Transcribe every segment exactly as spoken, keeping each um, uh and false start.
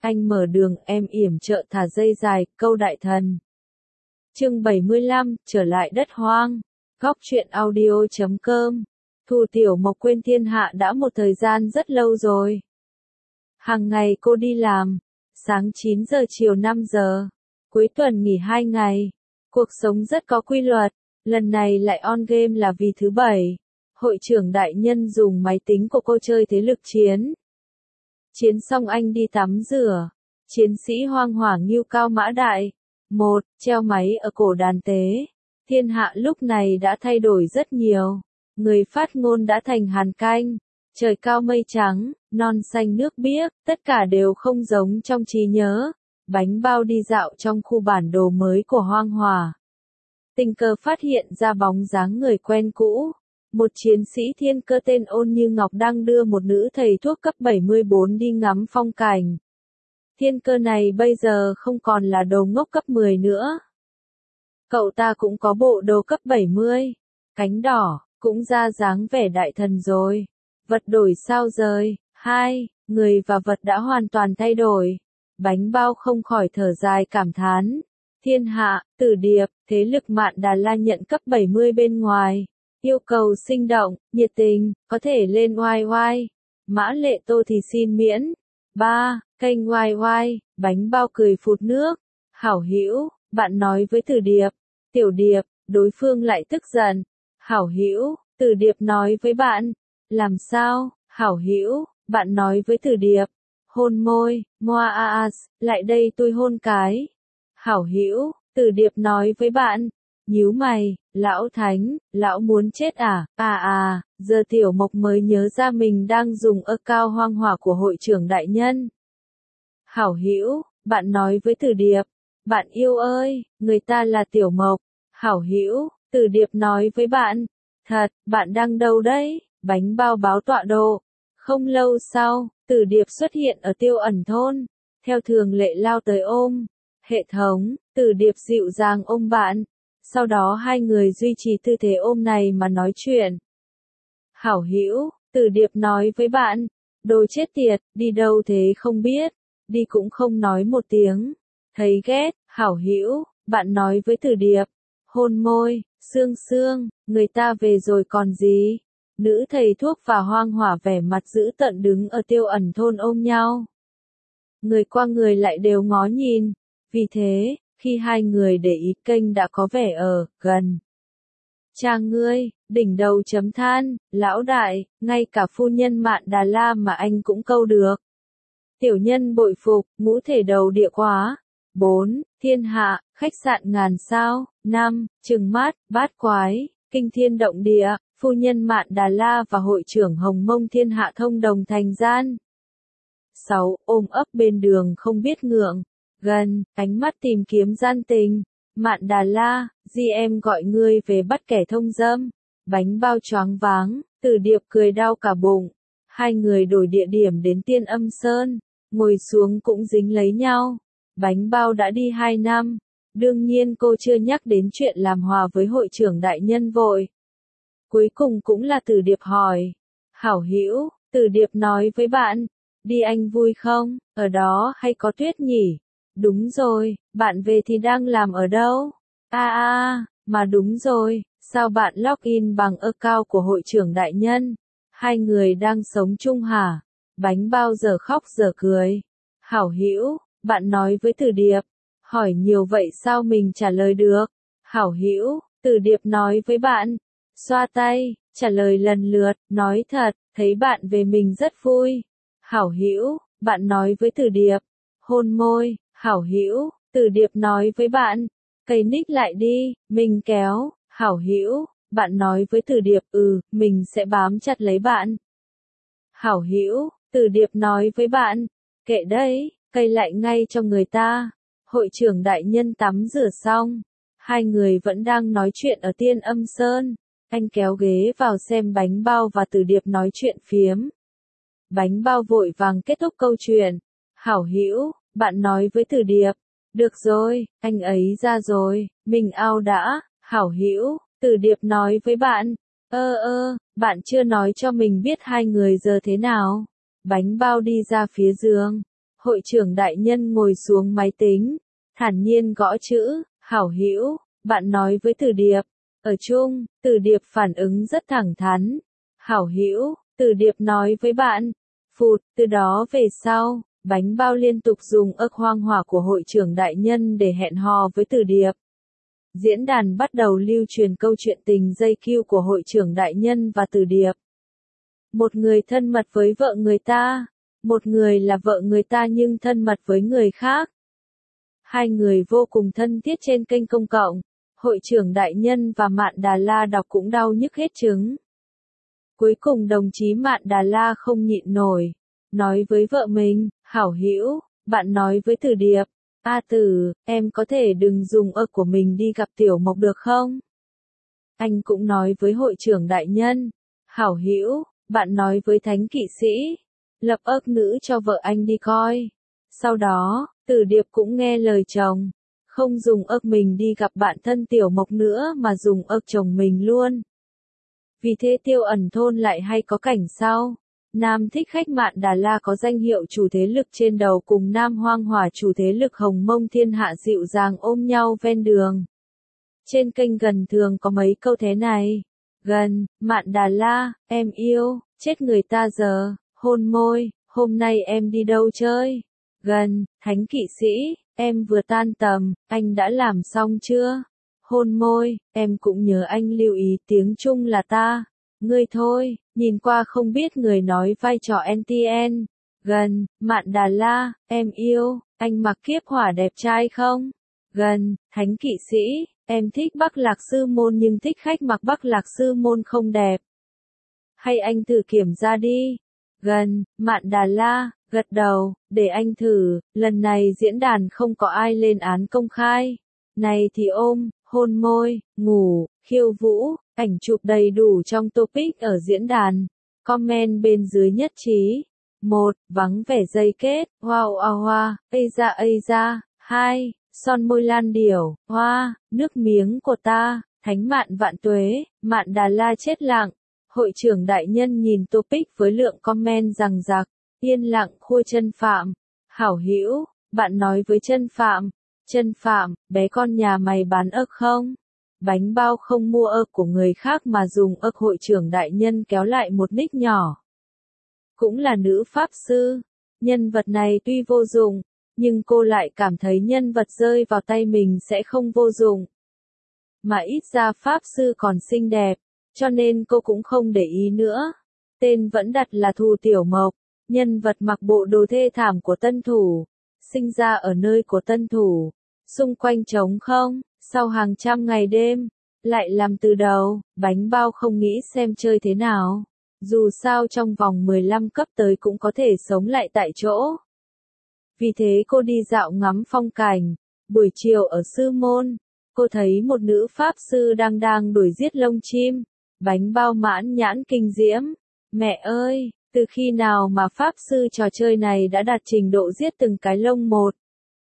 anh mở đường, em yểm trợ thả dây dài, câu đại thần. Chương bảy mươi lăm, trở lại đất hoang. Góc truyện audio chấm com. Thu Tiểu Mộc quên thiên hạ đã một thời gian rất lâu rồi. Hàng ngày cô đi làm, sáng chín giờ chiều năm giờ, cuối tuần nghỉ hai ngày. Cuộc sống rất có quy luật, lần này lại on game là vì thứ bảy. Hội trưởng đại nhân dùng máy tính của cô chơi thế lực chiến. Chiến xong anh đi tắm rửa. Chiến sĩ hoang hỏa Ngưu Cao Mã Đại. Một, treo máy ở cổ đàn tế. Thiên hạ lúc này đã thay đổi rất nhiều. Người phát ngôn đã thành Hàn Canh. Trời cao mây trắng, non xanh nước biếc, tất cả đều không giống trong trí nhớ. Bánh bao đi dạo trong khu bản đồ mới của hoang hỏa. Tình cờ phát hiện ra bóng dáng người quen cũ. Một chiến sĩ thiên cơ tên Ôn Như Ngọc đang đưa một nữ thầy thuốc cấp bảy mươi bốn đi ngắm phong cảnh. Thiên cơ này bây giờ không còn là đồ ngốc cấp mười nữa. Cậu ta cũng có bộ đồ cấp bảy mươi, cánh đỏ, cũng ra dáng vẻ đại thần rồi. Vật đổi sao rời, hai, người và vật đã hoàn toàn thay đổi. Bánh bao không khỏi thở dài cảm thán. Thiên hạ, Tử Điệp, thế lực Mạn Đà La nhận cấp bảy mươi bên ngoài. Yêu cầu sinh động, nhiệt tình, có thể lên oai oai. Mã Lệ Tô thì xin miễn. ba. Kênh oai oai, bánh bao cười phụt nước. Hảo hữu, bạn nói với Tử Điệp. Tiểu Điệp, đối phương lại tức giận. Hảo hữu, Tử Điệp nói với bạn. Làm sao, hảo hữu, bạn nói với Tử Điệp. Hôn môi, moa as, lại đây tôi hôn cái. Hảo hữu, Tử Điệp nói với bạn. Nhíu mày, lão thánh, lão muốn chết à, à à, giờ Tiểu Mộc mới nhớ ra mình đang dùng ơ cao hoang hỏa của hội trưởng đại nhân. Hảo hữu, bạn nói với Tử Điệp, bạn yêu ơi, người ta là Tiểu Mộc. Hảo hữu, Tử Điệp nói với bạn, thật, bạn đang đâu đấy, bánh bao báo tọa độ. Không lâu sau, Tử Điệp xuất hiện ở Tiêu Ẩn thôn, theo thường lệ lao tới ôm. Hệ thống, Tử Điệp dịu dàng ôm bạn. Sau đó hai người duy trì tư thế ôm này mà nói chuyện. Hảo hữu, Tử Điệp nói với bạn, đồ chết tiệt, đi đâu thế không biết, đi cũng không nói một tiếng. Thấy ghét, hảo hữu, bạn nói với Tử Điệp, hôn môi, sương sương, người ta về rồi còn gì. Nữ thầy thuốc và hoang hỏa vẻ mặt dữ tợn đứng ở Tiêu Ẩn thôn ôm nhau. Người qua người lại đều ngó nhìn, vì thế, khi hai người để ý kênh đã có vẻ ở, gần. Cha ngươi, đỉnh đầu chấm than, lão đại, ngay cả phu nhân Mạn Đà La mà anh cũng câu được. Tiểu nhân bội phục, ngũ thể đầu địa quá. bốn. Thiên hạ, khách sạn ngàn sao. năm. Trừng mắt, bát quái, kinh thiên động địa, phu nhân Mạn Đà La và hội trưởng Hồng Mông thiên hạ thông đồng thành gian. sáu. Ôm ấp bên đường không biết ngượng. Gần, ánh mắt tìm kiếm gian tình. Mạn Đà La, di em gọi ngươi về bắt kẻ thông dâm. Bánh bao choáng váng, Tử Điệp cười đau cả bụng. Hai người đổi địa điểm đến Tiên Âm Sơn, ngồi xuống cũng dính lấy nhau. Bánh bao đã đi hai năm, đương nhiên cô chưa nhắc đến chuyện làm hòa với hội trưởng đại nhân vội. Cuối cùng cũng là Tử Điệp hỏi. Hảo hữu, Tử Điệp nói với bạn, đi anh vui không, ở đó hay có tuyết nhỉ? Đúng rồi, bạn về thì đang làm ở đâu? À à, mà đúng rồi, sao bạn login bằng account của hội trưởng đại nhân? Hai người đang sống chung hả? Bánh bao giờ khóc giờ cười. Hảo hữu, bạn nói với Tử Điệp. Hỏi nhiều vậy sao mình trả lời được? Hảo hữu, Tử Điệp nói với bạn. Xoa tay, trả lời lần lượt, nói thật, thấy bạn về mình rất vui. Hảo hữu, bạn nói với Tử Điệp. Hôn môi. Hảo hữu, Tử Điệp nói với bạn, cây nick lại đi, mình kéo. Hảo hữu, bạn nói với Tử Điệp, ừ, mình sẽ bám chặt lấy bạn. Hảo hữu, Tử Điệp nói với bạn, kệ đấy, cây lại ngay cho người ta. Hội trưởng đại nhân tắm rửa xong, hai người vẫn đang nói chuyện ở Tiên Âm Sơn. Anh kéo ghế vào xem bánh bao và Tử Điệp nói chuyện phiếm. Bánh bao vội vàng kết thúc câu chuyện. Hảo hữu, bạn nói với Tử Điệp, được rồi, anh ấy ra rồi, mình ao đã. Hảo hữu, Tử Điệp nói với bạn, ơ ơ, bạn chưa nói cho mình biết hai người giờ thế nào. Bánh bao đi ra phía giường, Hội trưởng đại nhân ngồi xuống máy tính, thản nhiên gõ chữ, hảo hữu, bạn nói với Từ Điệp. Ở chung, Từ Điệp phản ứng rất thẳng thắn. Hảo hữu, Từ Điệp nói với bạn. Phụt, từ đó về sau, Bánh Bao liên tục dùng ức hoang hỏa của hội trưởng đại nhân để hẹn hò với Từ Điệp. Diễn đàn bắt đầu lưu truyền câu chuyện tình dây cưu của hội trưởng đại nhân và Từ Điệp. Một người thân mật với vợ người ta, một người là vợ người ta nhưng thân mật với người khác. Hai người vô cùng thân thiết trên kênh công cộng, hội trưởng đại nhân và Mạn Đà La đọc cũng đau nhức hết trứng. Cuối cùng đồng chí Mạn Đà La không nhịn nổi, nói với vợ mình, hảo hữu, bạn nói với Từ Điệp, A Tử, em có thể đừng dùng ức của mình đi gặp Tiểu Mộc được không? Anh cũng nói với hội trưởng đại nhân, hảo hữu, bạn nói với thánh kỵ sĩ, lập ức nữ cho vợ anh đi coi. Sau đó, Từ Điệp cũng nghe lời chồng, không dùng ức mình đi gặp bạn thân Tiểu Mộc nữa mà dùng ức chồng mình luôn. Vì thế Tiêu Ẩn thôn lại hay có cảnh sau. Nam thích khách Mạn Đà La có danh hiệu chủ thế lực trên đầu cùng Nam Hoang Hỏa chủ thế lực Hồng Mông Thiên Hạ dịu dàng ôm nhau ven đường. Trên kênh gần thường có mấy câu thế này. Gần, Mạn Đà La, em yêu, chết người ta giờ, hôn môi, hôm nay em đi đâu chơi? Gần, thánh kỵ sĩ, em vừa tan tầm, anh đã làm xong chưa? Hôn môi, em cũng nhớ anh lưu ý tiếng Trung là ta. Ngươi thôi, nhìn qua không biết người nói vai trò en tê en. Gần, Mạn Đà La, em yêu, anh mặc kiếp hỏa đẹp trai không? Gần, thánh kỵ sĩ, em thích Bắc Lạc Sư Môn nhưng thích khách mặc Bắc Lạc Sư Môn không đẹp. Hay anh thử kiểm ra đi. Gần, Mạn Đà La, gật đầu, để anh thử, lần này diễn đàn không có ai lên án công khai. Này thì ôm, hôn môi, ngủ, khiêu vũ, ảnh chụp đầy đủ trong topic ở diễn đàn. Comment bên dưới nhất trí. một. Vắng vẻ dây kết, wow wow wow, ây da ây da. hai. Son môi lan điểu, hoa, nước miếng của ta, thánh Mạn vạn tuế, Mạn Đà La chết lặng. Hội trưởng đại nhân nhìn topic với lượng comment rằng rạc, yên lặng khua chân Phạm. Hảo hữu, bạn nói với chân Phạm. Chân Phạm, bé con nhà mày bán ức không? Bánh Bao không mua ức của người khác mà dùng ức hội trưởng đại nhân kéo lại một nick nhỏ. Cũng là nữ pháp sư. Nhân vật này tuy vô dụng, nhưng cô lại cảm thấy nhân vật rơi vào tay mình sẽ không vô dụng. Mà ít ra pháp sư còn xinh đẹp, cho nên cô cũng không để ý nữa. Tên vẫn đặt là Thù Tiểu Mộc, nhân vật mặc bộ đồ thê thảm của tân thủ. Sinh ra ở nơi của tân thủ, xung quanh trống không, sau hàng trăm ngày đêm, lại làm từ đầu, Bánh Bao không nghĩ xem chơi thế nào. Dù sao trong vòng mười lăm cấp tới cũng có thể sống lại tại chỗ. Vì thế cô đi dạo ngắm phong cảnh. Buổi chiều ở sư môn, cô thấy một nữ pháp sư đang đang đuổi giết lông chim. Bánh Bao mãn nhãn kinh diễm. Mẹ ơi, từ khi nào mà pháp sư trò chơi này đã đạt trình độ giết từng cái lông một.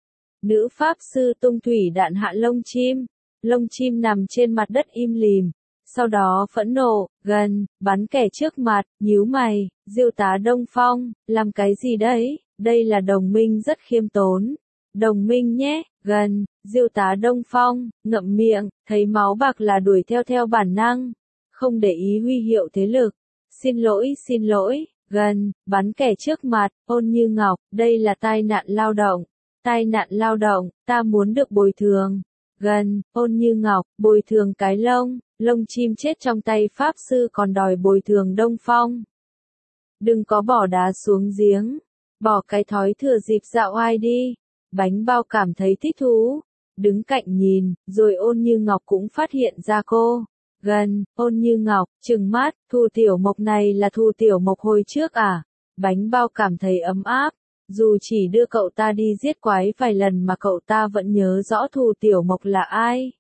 Nữ pháp sư tung thủy đạn hạ lông chim. Lông chim nằm trên mặt đất im lìm. Sau đó phẫn nộ, gần, bắn kẻ trước mặt, nhíu mày, Diêu tá Đông Phong, làm cái gì đấy? Đây là đồng minh rất khiêm tốn. Đồng minh nhé, gần, Diêu tá Đông Phong, ngậm miệng, thấy máu bạc là đuổi theo theo bản năng. Không để ý huy hiệu thế lực. Xin lỗi, xin lỗi, gần, bắn kẻ trước mặt, Ôn Như Ngọc, đây là tai nạn lao động. Tai nạn lao động, ta muốn được bồi thường. Gần, Ôn Như Ngọc, bồi thường cái lông, lông chim chết trong tay pháp sư còn đòi bồi thường Đông Phong. Đừng có bỏ đá xuống giếng, bỏ cái thói thừa dịp dạo ai đi. Bánh Bao cảm thấy thích thú, đứng cạnh nhìn, rồi Ôn Như Ngọc cũng phát hiện ra cô. Gần, Ôn Như Ngọc, trừng mắt, Thù Tiểu Mộc này là Thù Tiểu Mộc hồi trước à? Bánh Bao cảm thấy ấm áp. Dù chỉ đưa cậu ta đi giết quái vài lần mà cậu ta vẫn nhớ rõ Thù Tiểu Mộc là ai.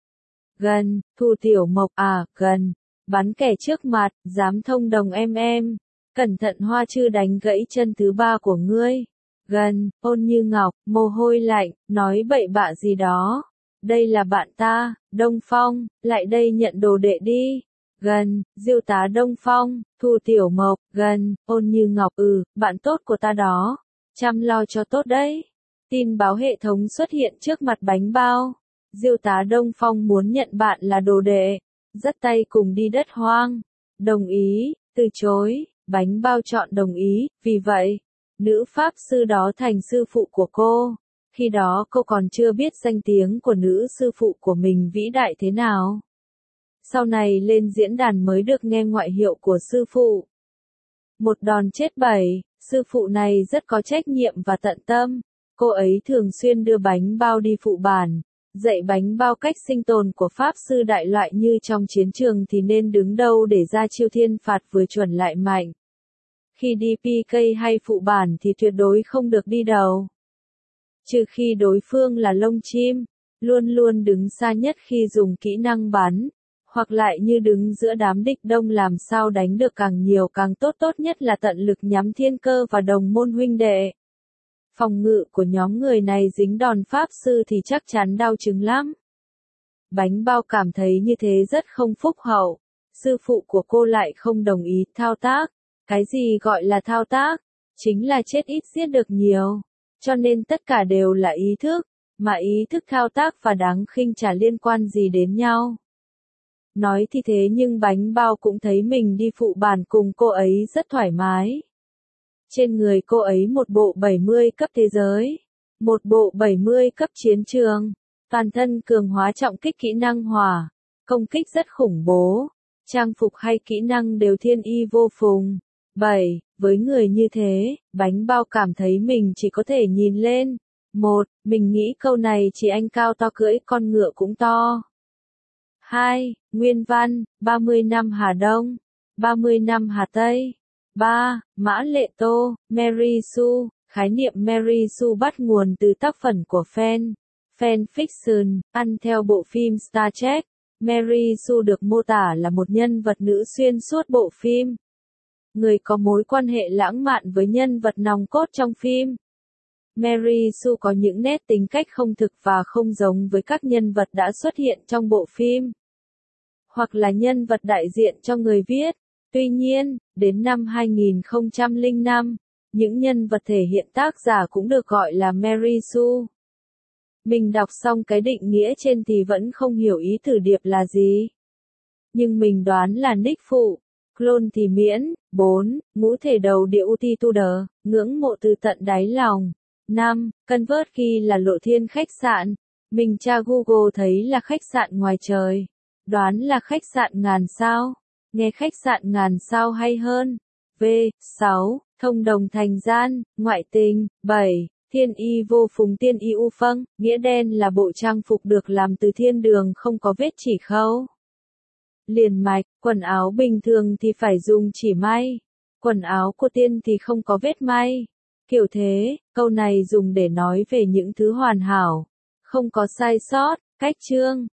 Gần, Thù Tiểu Mộc à, gần, bắn kẻ trước mặt, dám thông đồng em em. Cẩn thận Hoa Chư đánh gãy chân thứ ba của ngươi. Gần, Ôn Như Ngọc, mồ hôi lạnh, nói bậy bạ gì đó. Đây là bạn ta, Đông Phong, lại đây nhận đồ đệ đi. Gần, Diêu tá Đông Phong, Thù Tiểu Mộc, gần, Ôn Như Ngọc, ừ, bạn tốt của ta đó. Chăm lo cho tốt đấy. Tin báo hệ thống xuất hiện trước mặt bánh bao. Diêu tá Đông Phong muốn nhận bạn là đồ đệ. Dắt tay cùng đi đất hoang. Đồng ý, từ chối, bánh bao chọn đồng ý, vì vậy, nữ pháp sư đó thành sư phụ của cô. Khi đó cô còn chưa biết danh tiếng của nữ sư phụ của mình vĩ đại thế nào. Sau này lên diễn đàn mới được nghe ngoại hiệu của sư phụ. Một đòn chết bảy, sư phụ này rất có trách nhiệm và tận tâm. Cô ấy thường xuyên đưa bánh bao đi phụ bản, dạy bánh bao cách sinh tồn của pháp sư đại loại như trong chiến trường thì nên đứng đâu để ra chiêu thiên phạt vừa chuẩn lại mạnh. Khi đi pê ca hay phụ bản thì tuyệt đối không được đi đầu. Trừ khi đối phương là lông chim, luôn luôn đứng xa nhất khi dùng kỹ năng bắn, hoặc lại như đứng giữa đám địch đông làm sao đánh được càng nhiều càng tốt, tốt nhất là tận lực nhắm thiên cơ và đồng môn huynh đệ. Phòng ngự của nhóm người này dính đòn pháp sư thì chắc chắn đau chứng lắm. Bánh bao cảm thấy như thế rất không phúc hậu. Sư phụ của cô lại không đồng ý thao tác. Cái gì gọi là thao tác? Chính là chết ít giết được nhiều. Cho nên tất cả đều là ý thức, mà ý thức thao tác và đáng khinh chả liên quan gì đến nhau. Nói thì thế nhưng bánh bao cũng thấy mình đi phụ bản cùng cô ấy rất thoải mái. Trên người cô ấy một bộ bảy mươi cấp thế giới, một bộ bảy mươi cấp chiến trường, toàn thân cường hóa trọng kích kỹ năng hỏa, công kích rất khủng bố, trang phục hay kỹ năng đều thiên y vô phùng. bảy. Với người như thế, bánh bao cảm thấy mình chỉ có thể nhìn lên. một. Mình nghĩ câu này chỉ anh cao to cưỡi con ngựa cũng to. hai. Nguyên văn, ba mươi năm Hà Đông, ba mươi năm Hà Tây. ba. Mã Lệ Tô, Mary Sue. Khái niệm Mary Sue bắt nguồn từ tác phẩm của fan, fan fiction, ăn theo bộ phim Star Trek. Mary Sue được mô tả là một nhân vật nữ xuyên suốt bộ phim. Người có mối quan hệ lãng mạn với nhân vật nòng cốt trong phim. Mary Sue có những nét tính cách không thực và không giống với các nhân vật đã xuất hiện trong bộ phim, hoặc là nhân vật đại diện cho người viết. Tuy nhiên, đến năm hai nghìn không trăm lẻ năm, những nhân vật thể hiện tác giả cũng được gọi là Mary Sue. Mình đọc xong cái định nghĩa trên thì vẫn không hiểu ý tử điệp là gì. Nhưng mình đoán là nick phụ, clone thì miễn. bốn. Ngũ thể đầu địa Utituder, ngưỡng mộ từ tận đáy lòng. năm. Convert ghi là lộ thiên khách sạn. Mình tra Google thấy là khách sạn ngoài trời. Đoán là khách sạn ngàn sao. Nghe khách sạn ngàn sao hay hơn. V. sáu. Thông đồng thành gian, ngoại tình. bảy. Thiên y vô phùng tiên y u phâng, nghĩa đen là bộ trang phục được làm từ thiên đường không có vết chỉ khâu. Liền mạch, quần áo bình thường thì phải dùng chỉ may. Quần áo của tiên thì không có vết may. Kiểu thế, câu này dùng để nói về những thứ hoàn hảo, không có sai sót. Cách chương,